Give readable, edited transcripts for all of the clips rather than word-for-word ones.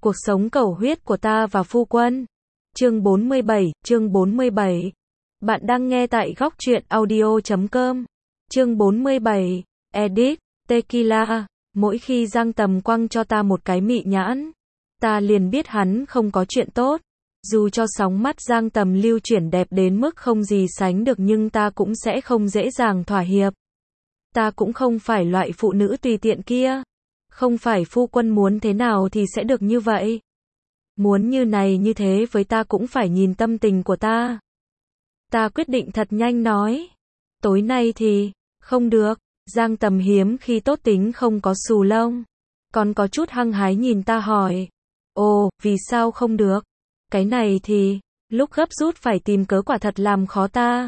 Cuộc sống cầu huyết của ta và phu quân. Chương 47. Bạn đang nghe tại góc truyện audio.com. Chương 47. Edit, Tequila. Mỗi khi Giang Tầm quăng cho ta một cái mị nhãn, ta liền biết hắn không có chuyện tốt. Dù cho sóng mắt Giang Tầm lưu chuyển đẹp đến mức không gì sánh được nhưng ta cũng sẽ không dễ dàng thỏa hiệp. Ta cũng không phải loại phụ nữ tùy tiện kia. Không phải phu quân muốn thế nào thì sẽ được như vậy. Muốn như này như thế với ta cũng phải nhìn tâm tình của ta. Ta quyết định thật nhanh nói. Tối nay thì, không được. Giang Tầm hiếm khi tốt tính không có xù lông. Còn có chút hăng hái nhìn ta hỏi. Ồ, vì sao không được? Cái này thì, lúc gấp rút phải tìm cớ quả thật làm khó ta.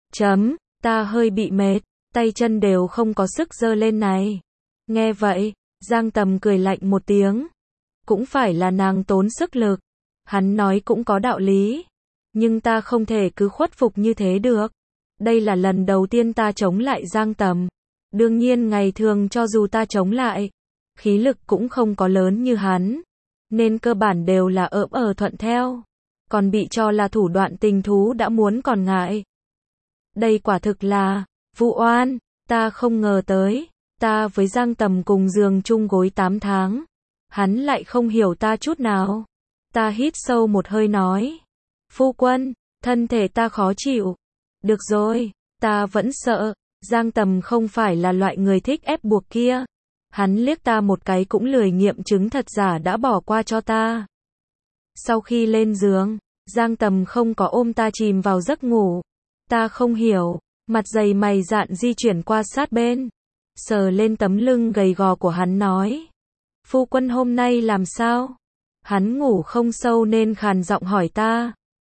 Ta hơi bị mệt, tay chân đều không có sức giơ lên này. Nghe vậy, Giang Tầm cười lạnh một tiếng. Cũng phải là nàng tốn sức lực. Hắn nói cũng có đạo lý. Nhưng ta không thể cứ khuất phục như thế được. Đây là lần đầu tiên ta chống lại Giang Tầm. Đương nhiên ngày thường cho dù ta chống lại, khí lực cũng không có lớn như hắn. Nên cơ bản đều là thuận theo. Còn bị cho là thủ đoạn tình thú đã muốn còn ngại. Đây quả thực là vụ oan. Ta không ngờ tới. Ta với Giang Tầm cùng giường chung gối 8 tháng. Hắn lại không hiểu ta chút nào. Ta hít sâu một hơi nói. Phu quân, thân thể ta khó chịu. Được rồi, ta vẫn sợ. Giang Tầm không phải là loại người thích ép buộc kia. Hắn liếc ta một cái cũng lười nghiệm chứng thật giả đã bỏ qua cho ta. Sau khi lên giường, Giang Tầm không có ôm ta chìm vào giấc ngủ. Ta không hiểu, mặt dày mày dạn di chuyển qua sát bên. Sờ lên tấm lưng gầy gò của hắn nói. Phu quân hôm nay làm sao? Hắn ngủ không sâu nên khàn giọng hỏi ta.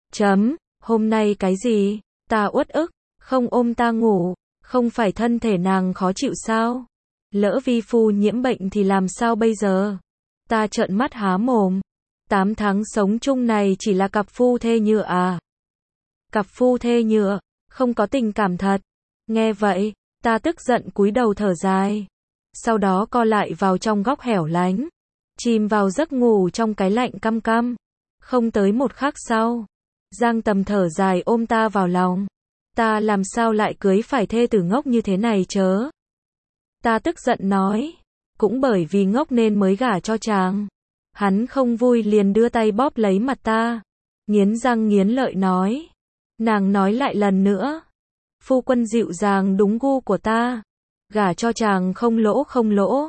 Hôm nay cái gì? Ta uất ức, không ôm ta ngủ, không phải thân thể nàng khó chịu sao? Lỡ vi phu nhiễm bệnh thì làm sao bây giờ? Ta trợn mắt há mồm. 8 tháng sống chung này chỉ là cặp phu thê nhựa à? Cặp phu thê nhựa, không có tình cảm thật. Nghe vậy, ta tức giận cúi đầu thở dài. Sau đó co lại vào trong góc hẻo lánh. Chìm vào giấc ngủ trong cái lạnh căm căm. Không tới một khắc sau. Giang Tầm thở dài ôm ta vào lòng. Ta làm sao lại cưới phải thê tử ngốc như thế này chớ? Ta tức giận nói. Cũng bởi vì ngốc nên mới gả cho chàng. Hắn không vui liền đưa tay bóp lấy mặt ta. Nghiến răng nghiến lợi nói. Nàng nói lại lần nữa. Phu quân dịu dàng đúng gu của ta. Gả cho chàng không lỗ.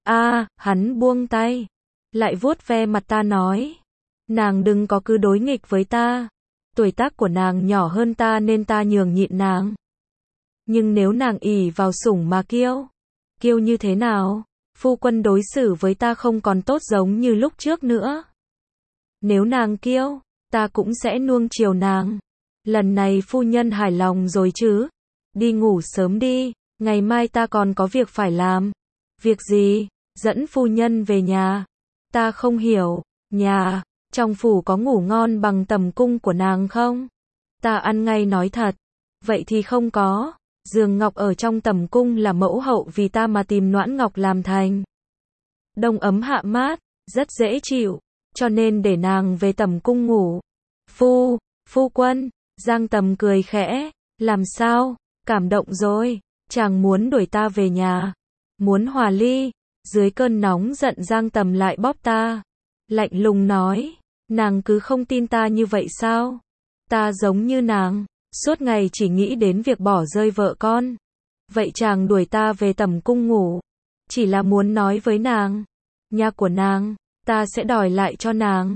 Hắn buông tay. Lại vuốt ve mặt ta nói. Nàng đừng có cứ đối nghịch với ta. Tuổi tác của nàng nhỏ hơn ta nên ta nhường nhịn nàng. Nhưng nếu nàng ỷ vào sủng mà kiêu như thế nào? Phu quân đối xử với ta không còn tốt giống như lúc trước nữa. Nếu nàng kiêu, ta cũng sẽ nuông chiều nàng. Lần này phu nhân hài lòng rồi chứ? Đi ngủ sớm đi, ngày mai ta còn có việc phải làm. Việc gì? Dẫn phu nhân về nhà. Ta không hiểu, nhà, trong phủ có ngủ ngon bằng tầm cung của nàng không? Ta ăn ngay nói thật. Vậy thì không có. Giường ngọc ở trong tầm cung là mẫu hậu vì ta mà tìm noãn ngọc làm thành. Đông ấm hạ mát, rất dễ chịu, cho nên để nàng về tầm cung ngủ. Phu quân, Giang Tầm cười khẽ, làm sao? Cảm động rồi, chàng muốn đuổi ta về nhà, muốn hòa ly. Dưới cơn nóng giận Giang Tầm lại bóp ta, lạnh lùng nói, nàng cứ không tin ta như vậy sao? Ta giống như nàng, suốt ngày chỉ nghĩ đến việc bỏ rơi vợ con. Vậy chàng đuổi ta về tầm cung ngủ, chỉ là muốn nói với nàng, nhà của nàng, ta sẽ đòi lại cho nàng.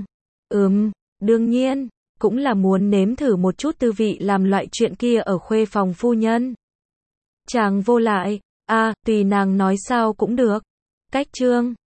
Đương nhiên, cũng là muốn nếm thử một chút tư vị làm loại chuyện kia ở khuê phòng phu nhân. Chàng vô lại, tùy nàng nói sao cũng được. Cách chương